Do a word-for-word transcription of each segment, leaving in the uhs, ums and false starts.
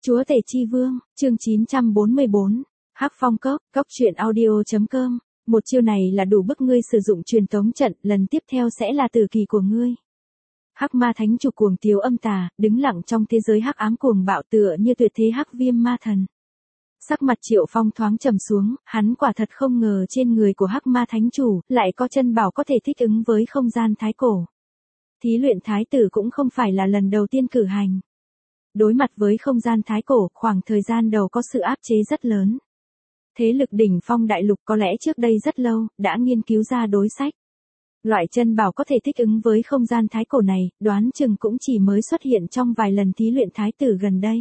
Chúa Tể Chi Vương, chương chín trăm bốn mươi bốn, Hắc Phong Cốc, cốc truyện audio chấm com. Một chiêu này là đủ bức ngươi sử dụng truyền tống trận, lần tiếp theo sẽ là tử kỳ của ngươi. Hắc Ma Thánh Chủ cuồng tiếu âm tà, đứng lặng trong thế giới hắc ám cuồng bạo tựa như tuyệt thế hắc viêm ma thần. Sắc mặt Triệu Phong thoáng trầm xuống, hắn quả thật không ngờ trên người của Hắc Ma Thánh Chủ lại có chân bảo có thể thích ứng với không gian thái cổ. Thí luyện thái tử cũng không phải là lần đầu tiên cử hành. Đối mặt với không gian thái cổ, khoảng thời gian đầu có sự áp chế rất lớn. Thế lực đỉnh phong đại lục có lẽ trước đây rất lâu, đã nghiên cứu ra đối sách. Loại chân bảo có thể thích ứng với không gian thái cổ này, đoán chừng cũng chỉ mới xuất hiện trong vài lần thí luyện thái tử gần đây.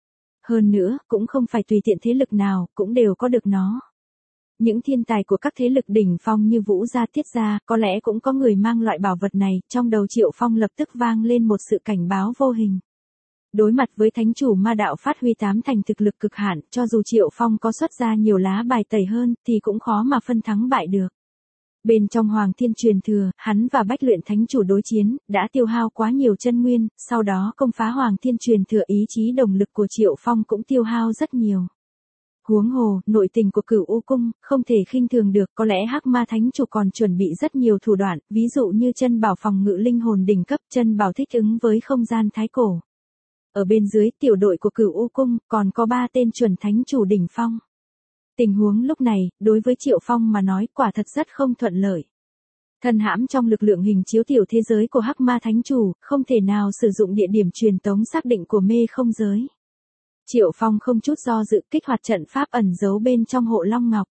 Hơn nữa, cũng không phải tùy tiện thế lực nào, cũng đều có được nó. Những thiên tài của các thế lực đỉnh phong như Vũ Gia Tiết Gia, có lẽ cũng có người mang loại bảo vật này, trong đầu Triệu Phong lập tức vang lên một sự cảnh báo vô hình. Đối mặt với thánh chủ ma đạo phát huy tám thành thực lực cực hạn, cho dù Triệu Phong có xuất ra nhiều lá bài tẩy hơn, thì cũng khó mà phân thắng bại được. Bên trong Hoàng Thiên truyền thừa, hắn và Bách Luyện Thánh Chủ đối chiến, đã tiêu hao quá nhiều chân nguyên, sau đó công phá Hoàng Thiên truyền thừa, ý chí đồng lực của Triệu Phong cũng tiêu hao rất nhiều. Huống hồ, nội tình của Cửu U Cung, không thể khinh thường được, có lẽ Hắc Ma Thánh Chủ còn chuẩn bị rất nhiều thủ đoạn, ví dụ như chân bảo phòng ngự linh hồn đỉnh cấp, chân bảo thích ứng với không gian thái cổ. Ở bên dưới tiểu đội của Cửu U Cung, còn có ba tên chuẩn thánh chủ đỉnh phong. Tình huống lúc này, đối với Triệu Phong mà nói quả thật rất không thuận lợi. Thân hãm trong lực lượng hình chiếu tiểu thế giới của Hắc Ma Thánh Chủ, không thể nào sử dụng địa điểm truyền tống xác định của mê không giới. Triệu Phong không chút do dự kích hoạt trận pháp ẩn giấu bên trong hộ Long Ngọc.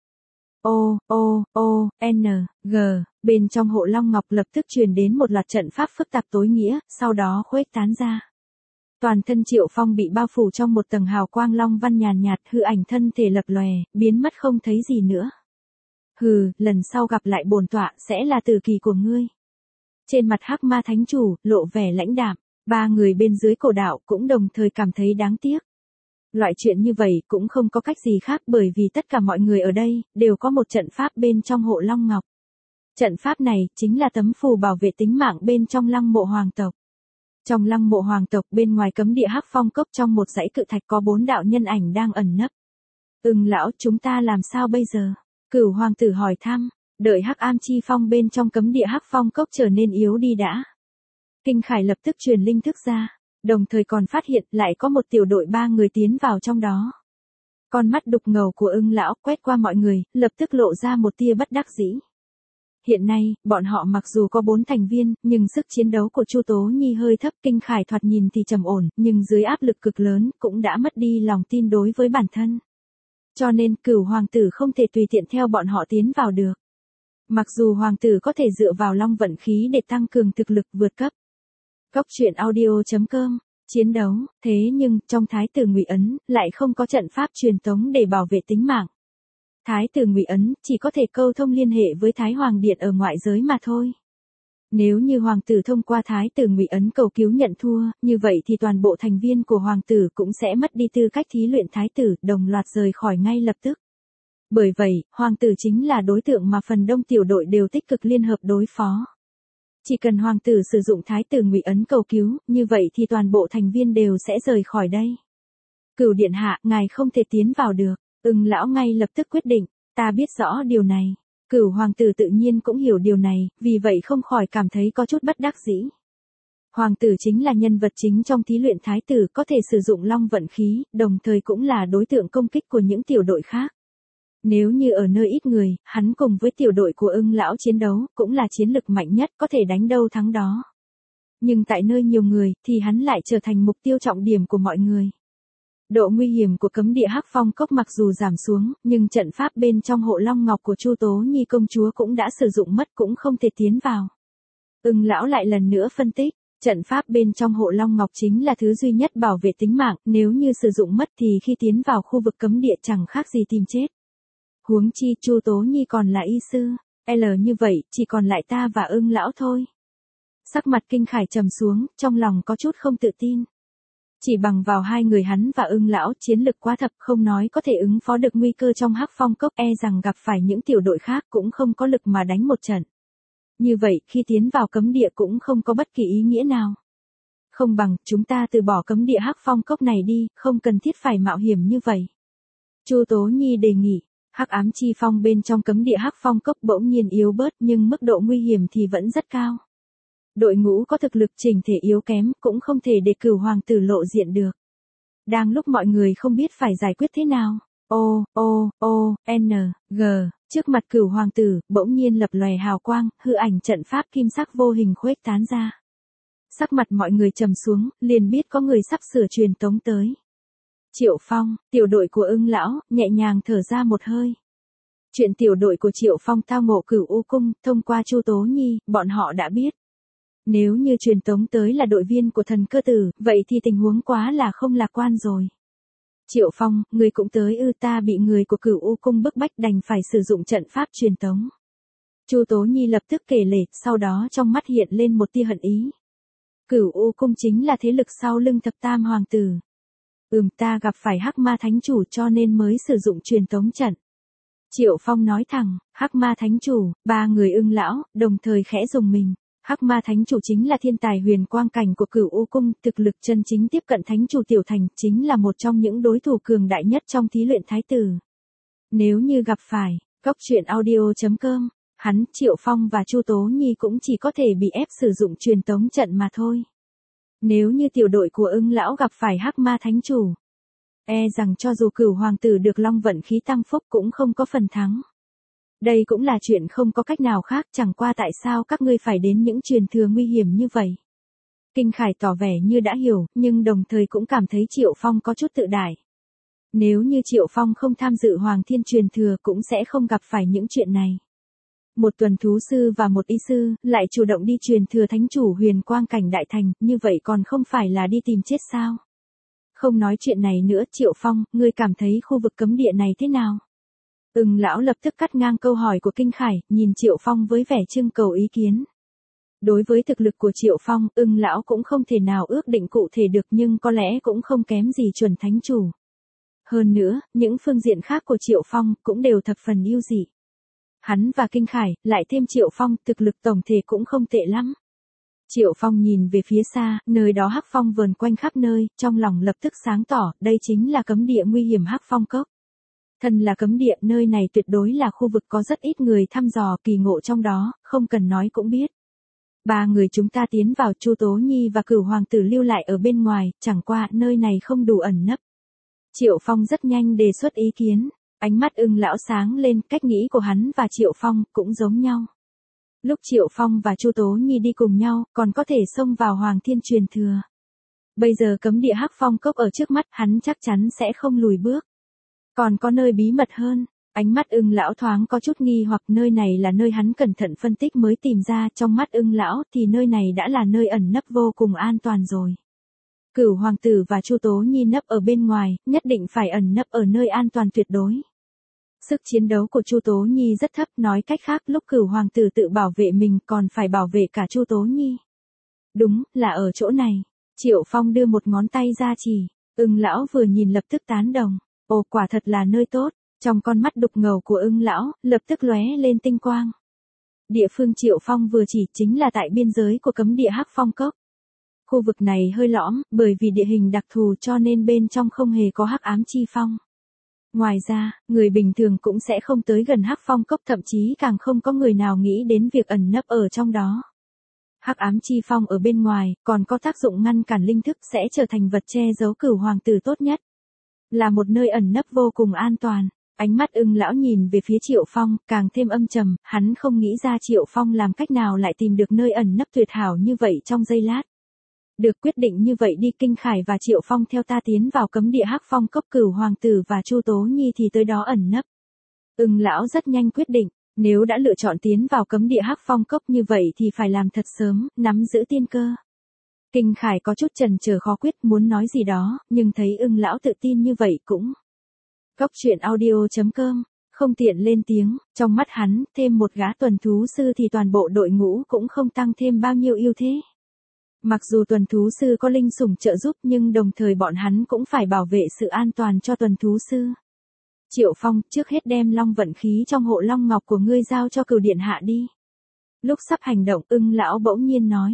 O, O, O, N, G, bên trong hộ Long Ngọc lập tức truyền đến một loạt trận pháp phức tạp tối nghĩa, sau đó khuếch tán ra. Toàn thân Triệu Phong bị bao phủ trong một tầng hào quang long văn nhàn nhạt, hư ảnh thân thể lập lòe, biến mất không thấy gì nữa. Hừ, lần sau gặp lại bổn tọa sẽ là tử kỳ của ngươi. Trên mặt Hắc Ma Thánh Chủ, lộ vẻ lãnh đạm, ba người bên dưới cổ đạo cũng đồng thời cảm thấy đáng tiếc. Loại chuyện như vậy cũng không có cách gì khác bởi vì tất cả mọi người ở đây, đều có một trận pháp bên trong hộ Long Ngọc. Trận pháp này, chính là tấm phù bảo vệ tính mạng bên trong lăng mộ hoàng tộc. Trong lăng mộ hoàng tộc bên ngoài cấm địa Hắc Phong Cốc trong một dãy cự thạch có bốn đạo nhân ảnh đang ẩn nấp. Ưng lão, chúng ta làm sao bây giờ? Cửu hoàng tử hỏi thăm, đợi Hắc Am Chi Phong bên trong cấm địa Hắc Phong Cốc trở nên yếu đi đã. Kinh Khải lập tức truyền linh thức ra, đồng thời còn phát hiện lại có một tiểu đội ba người tiến vào trong đó. Con mắt đục ngầu của Ưng lão quét qua mọi người, lập tức lộ ra một tia bất đắc dĩ. Hiện nay, bọn họ mặc dù có bốn thành viên, nhưng sức chiến đấu của Chu Tố Nhi hơi thấp, Kinh Khải thoạt nhìn thì trầm ổn, nhưng dưới áp lực cực lớn, cũng đã mất đi lòng tin đối với bản thân. Cho nên, Cửu hoàng tử không thể tùy tiện theo bọn họ tiến vào được. Mặc dù hoàng tử có thể dựa vào long vận khí để tăng cường thực lực vượt cấp. Cốc truyện audio chấm com, chiến đấu, thế nhưng, trong Thái tử Ngụy Ấn, lại không có trận pháp truyền tống để bảo vệ tính mạng. Thái tử Ngụy Ấn chỉ có thể câu thông liên hệ với Thái Hoàng Điện ở ngoại giới mà thôi. Nếu như hoàng tử thông qua Thái tử Ngụy Ấn cầu cứu nhận thua, như vậy thì toàn bộ thành viên của hoàng tử cũng sẽ mất đi tư cách thí luyện thái tử, đồng loạt rời khỏi ngay lập tức. Bởi vậy, hoàng tử chính là đối tượng mà phần đông tiểu đội đều tích cực liên hợp đối phó. Chỉ cần hoàng tử sử dụng Thái tử Ngụy Ấn cầu cứu, như vậy thì toàn bộ thành viên đều sẽ rời khỏi đây. Cửu điện hạ, ngài không thể tiến vào được. Ưng lão ngay lập tức quyết định, ta biết rõ điều này. Cửu hoàng tử tự nhiên cũng hiểu điều này, vì vậy không khỏi cảm thấy có chút bất đắc dĩ. Hoàng tử chính là nhân vật chính trong thí luyện thái tử, có thể sử dụng long vận khí, đồng thời cũng là đối tượng công kích của những tiểu đội khác. Nếu như ở nơi ít người, hắn cùng với tiểu đội của Ưng lão chiến đấu, cũng là chiến lực mạnh nhất, có thể đánh đâu thắng đó. Nhưng tại nơi nhiều người, thì hắn lại trở thành mục tiêu trọng điểm của mọi người. Độ nguy hiểm của cấm địa Hắc Phong Cốc mặc dù giảm xuống, nhưng trận pháp bên trong hộ Long Ngọc của Chu Tố Nhi công chúa cũng đã sử dụng mất, cũng không thể tiến vào. Ưng lão lại lần nữa phân tích, trận pháp bên trong hộ Long Ngọc chính là thứ duy nhất bảo vệ tính mạng, nếu như sử dụng mất thì khi tiến vào khu vực cấm địa chẳng khác gì tìm chết. Huống chi Chu Tố Nhi còn là y sư, L như vậy, chỉ còn lại ta và Ưng lão thôi. Sắc mặt Kinh Khải trầm xuống, trong lòng có chút không tự tin. Chỉ bằng vào hai người hắn và Ưng lão, chiến lực quá thập, không nói có thể ứng phó được nguy cơ trong Hắc Phong Cốc, e rằng gặp phải những tiểu đội khác cũng không có lực mà đánh một trận. Như vậy, khi tiến vào cấm địa cũng không có bất kỳ ý nghĩa nào. Không bằng, chúng ta từ bỏ cấm địa Hắc Phong Cốc này đi, không cần thiết phải mạo hiểm như vậy. Chu Tố Nhi đề nghị, hắc ám chi phong bên trong cấm địa Hắc Phong Cốc bỗng nhiên yếu bớt nhưng mức độ nguy hiểm thì vẫn rất cao. Đội ngũ có thực lực chỉnh thể yếu kém cũng không thể để Cửu Hoàng tử lộ diện được. Đang lúc mọi người không biết phải giải quyết thế nào, O, O, O, N, G, trước mặt Cửu Hoàng tử, bỗng nhiên lập lòe hào quang, hư ảnh trận pháp kim sắc vô hình khuếch tán ra. Sắc mặt mọi người trầm xuống, liền biết có người sắp sửa truyền tống tới. Triệu Phong, tiểu đội của Ưng lão, nhẹ nhàng thở ra một hơi. Chuyện tiểu đội của Triệu Phong tao ngộ Cửu U cung, thông qua Chu Tố Nhi, bọn họ đã biết. Nếu như truyền tống tới là đội viên của Thần Cơ Tử, vậy thì tình huống quá là không lạc quan rồi. Triệu Phong, người cũng tới ư? Ta bị người của Cửu U cung bức bách đành phải sử dụng trận pháp truyền tống. Chu Tố Nhi lập tức kể lể, sau đó trong mắt hiện lên một tia hận ý. Cửu U cung chính là thế lực sau lưng thập tam hoàng tử. Ừm, ta gặp phải Hắc Ma Thánh Chủ cho nên mới sử dụng truyền tống trận. Triệu Phong nói thẳng, Hắc Ma Thánh Chủ, ba người Ưng lão, đồng thời khẽ rùng mình. Hắc Ma Thánh Chủ chính là thiên tài huyền quang cảnh của Cửu U cung, thực lực chân chính tiếp cận Thánh Chủ Tiểu Thành, chính là một trong những đối thủ cường đại nhất trong thí luyện thái tử. Nếu như gặp phải, cốc truyện audio chấm com, hắn, Triệu Phong và Chu Tố Nhi cũng chỉ có thể bị ép sử dụng truyền tống trận mà thôi. Nếu như tiểu đội của Ưng lão gặp phải Hắc Ma Thánh Chủ, e rằng cho dù Cửu Hoàng tử được long vận khí tăng phúc cũng không có phần thắng. Đây cũng là chuyện không có cách nào khác, chẳng qua tại sao các ngươi phải đến những truyền thừa nguy hiểm như vậy. Kinh Khải tỏ vẻ như đã hiểu, nhưng đồng thời cũng cảm thấy Triệu Phong có chút tự đại. Nếu như Triệu Phong không tham dự Hoàng Thiên truyền thừa cũng sẽ không gặp phải những chuyện này. Một tuần thú sư và một y sư, lại chủ động đi truyền thừa Thánh Chủ huyền quang cảnh đại thành, như vậy còn không phải là đi tìm chết sao? Không nói chuyện này nữa, Triệu Phong, ngươi cảm thấy khu vực cấm địa này thế nào? Ưng lão lập tức cắt ngang câu hỏi của Kinh Khải, nhìn Triệu Phong với vẻ trưng cầu ý kiến. Đối với thực lực của Triệu Phong, Ưng lão cũng không thể nào ước định cụ thể được, nhưng có lẽ cũng không kém gì chuẩn Thánh Chủ. Hơn nữa, những phương diện khác của Triệu Phong cũng đều thập phần ưu dị. Hắn và Kinh Khải, lại thêm Triệu Phong, thực lực tổng thể cũng không tệ lắm. Triệu Phong nhìn về phía xa, nơi đó hắc phong vờn quanh khắp nơi, trong lòng lập tức sáng tỏ, đây chính là cấm địa nguy hiểm Hắc Phong Cốc. Thân là cấm địa, nơi này tuyệt đối là khu vực có rất ít người thăm dò, kỳ ngộ trong đó, không cần nói cũng biết. Ba người chúng ta tiến vào, Chu Tố Nhi và Cửu Hoàng tử lưu lại ở bên ngoài, chẳng qua nơi này không đủ ẩn nấp. Triệu Phong rất nhanh đề xuất ý kiến, ánh mắt Ưng lão sáng lên, cách nghĩ của hắn và Triệu Phong cũng giống nhau. Lúc Triệu Phong và Chu Tố Nhi đi cùng nhau, còn có thể xông vào Hoàng Thiên truyền thừa. Bây giờ cấm địa Hắc Phong Cốc ở trước mắt, hắn chắc chắn sẽ không lùi bước. Còn có nơi bí mật hơn, ánh mắt Ưng lão thoáng có chút nghi hoặc, nơi này là nơi hắn cẩn thận phân tích mới tìm ra, trong mắt Ưng lão thì nơi này đã là nơi ẩn nấp vô cùng an toàn rồi. Cửu Hoàng tử và Chu Tố Nhi nấp ở bên ngoài, nhất định phải ẩn nấp ở nơi an toàn tuyệt đối. Sức chiến đấu của Chu Tố Nhi rất thấp, nói cách khác lúc Cửu Hoàng tử tự bảo vệ mình còn phải bảo vệ cả Chu Tố Nhi. Đúng, là ở chỗ này. Triệu Phong đưa một ngón tay ra chỉ, Ưng lão vừa nhìn lập tức tán đồng. Ồ, quả thật là nơi tốt, trong con mắt đục ngầu của Ưng lão, lập tức lóe lên tinh quang. Địa phương Triệu Phong vừa chỉ chính là tại biên giới của cấm địa Hắc Phong Cốc. Khu vực này hơi lõm, bởi vì địa hình đặc thù cho nên bên trong không hề có hắc ám chi phong. Ngoài ra, người bình thường cũng sẽ không tới gần Hắc Phong Cốc, thậm chí càng không có người nào nghĩ đến việc ẩn nấp ở trong đó. Hắc ám chi phong ở bên ngoài, còn có tác dụng ngăn cản linh thức, sẽ trở thành vật che giấu Cửu Hoàng tử tốt nhất. Là một nơi ẩn nấp vô cùng an toàn. Ánh mắt Ưng lão nhìn về phía Triệu Phong, càng thêm âm trầm, hắn không nghĩ ra Triệu Phong làm cách nào lại tìm được nơi ẩn nấp tuyệt hảo như vậy trong giây lát. Được, quyết định như vậy đi, Kinh Khải và Triệu Phong theo ta tiến vào cấm địa Hắc Phong Cốc, Cửu Hoàng tử và Chu Tố Nhi thì tới đó ẩn nấp. Ưng lão rất nhanh quyết định, nếu đã lựa chọn tiến vào cấm địa Hắc Phong Cốc như vậy thì phải làm thật sớm, nắm giữ tiên cơ. Kinh Khải có chút chần chờ khó quyết, muốn nói gì đó, nhưng thấy Ưng lão tự tin như vậy cũng. Cốc truyện audio chấm com, không tiện lên tiếng, trong mắt hắn, thêm một gã tuần thú sư thì toàn bộ đội ngũ cũng không tăng thêm bao nhiêu ưu thế. Mặc dù tuần thú sư có linh sủng trợ giúp nhưng đồng thời bọn hắn cũng phải bảo vệ sự an toàn cho tuần thú sư. Triệu Phong, trước hết đem long vận khí trong hộ long ngọc của ngươi giao cho Cửu điện hạ đi. Lúc sắp hành động, Ưng lão bỗng nhiên nói,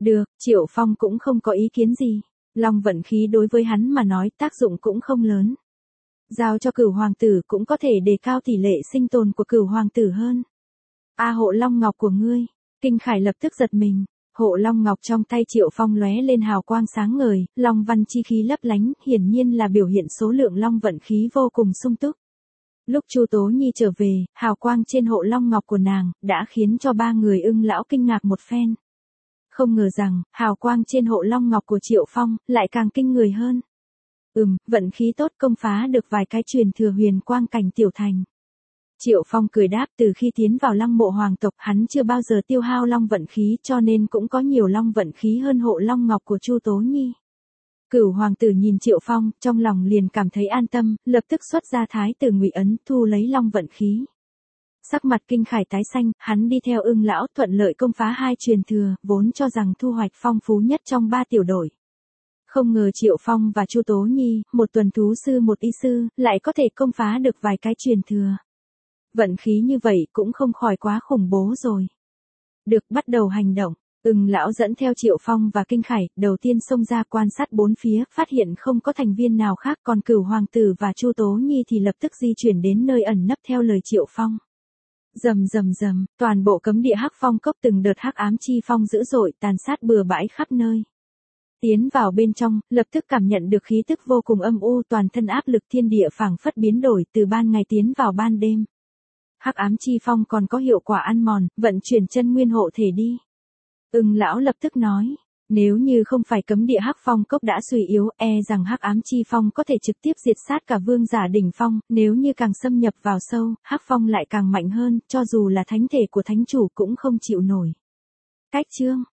Được, Triệu Phong cũng không có ý kiến gì. Long vận khí đối với hắn mà nói tác dụng cũng không lớn. Giao cho Cửu hoàng tử cũng có thể đề cao tỷ lệ sinh tồn của Cửu hoàng tử hơn. A hộ long ngọc của ngươi, Kinh Khải lập tức giật mình. Hộ long ngọc trong tay Triệu Phong lóe lên hào quang sáng ngời, long văn chi khí lấp lánh, hiển nhiên là biểu hiện số lượng long vận khí vô cùng sung túc. Lúc Chu Tố Nhi trở về, hào quang trên hộ long ngọc của nàng đã khiến cho ba người Ưng lão kinh ngạc một phen. Không ngờ rằng, hào quang trên hộ long ngọc của Triệu Phong lại càng kinh người hơn. Ừm, vận khí tốt công phá được vài cái truyền thừa huyền quang cảnh tiểu thành. Triệu Phong cười đáp, từ khi tiến vào Lăng Mộ hoàng tộc hắn chưa bao giờ tiêu hao long vận khí cho nên cũng có nhiều long vận khí hơn hộ long ngọc của Chu Tố Nhi. Cửu hoàng tử nhìn Triệu Phong, trong lòng liền cảm thấy an tâm, lập tức xuất ra thái tử ngụy ấn thu lấy long vận khí. Sắc mặt Kinh Khải tái xanh, hắn đi theo Ưng lão thuận lợi công phá hai truyền thừa, vốn cho rằng thu hoạch phong phú nhất trong ba tiểu đội. Không ngờ Triệu Phong và Chu Tố Nhi, một tuần thú sư một y sư, lại có thể công phá được vài cái truyền thừa. Vận khí như vậy cũng không khỏi quá khủng bố rồi. Được, bắt đầu hành động. Ưng lão dẫn theo Triệu Phong và Kinh Khải, đầu tiên xông ra quan sát bốn phía, phát hiện không có thành viên nào khác, còn Cửu hoàng tử và Chu Tố Nhi thì lập tức di chuyển đến nơi ẩn nấp theo lời Triệu Phong. Rầm rầm rầm, toàn bộ cấm địa Hắc Phong cốc từng đợt hắc ám chi phong dữ dội tàn sát bừa bãi khắp nơi. Tiến vào bên trong, lập tức cảm nhận được khí tức vô cùng âm u, toàn thân áp lực thiên địa phảng phất biến đổi từ ban ngày tiến vào ban đêm. Hắc ám chi phong còn có hiệu quả ăn mòn, vận chuyển chân nguyên hộ thể đi. Ưng lão lập tức nói, nếu như không phải cấm địa Hắc Phong cốc đã suy yếu, e rằng hắc ám chi phong có thể trực tiếp diệt sát cả vương giả đỉnh phong, nếu như càng xâm nhập vào sâu, Hắc Phong lại càng mạnh hơn, cho dù là thánh thể của thánh chủ cũng không chịu nổi. Cách chương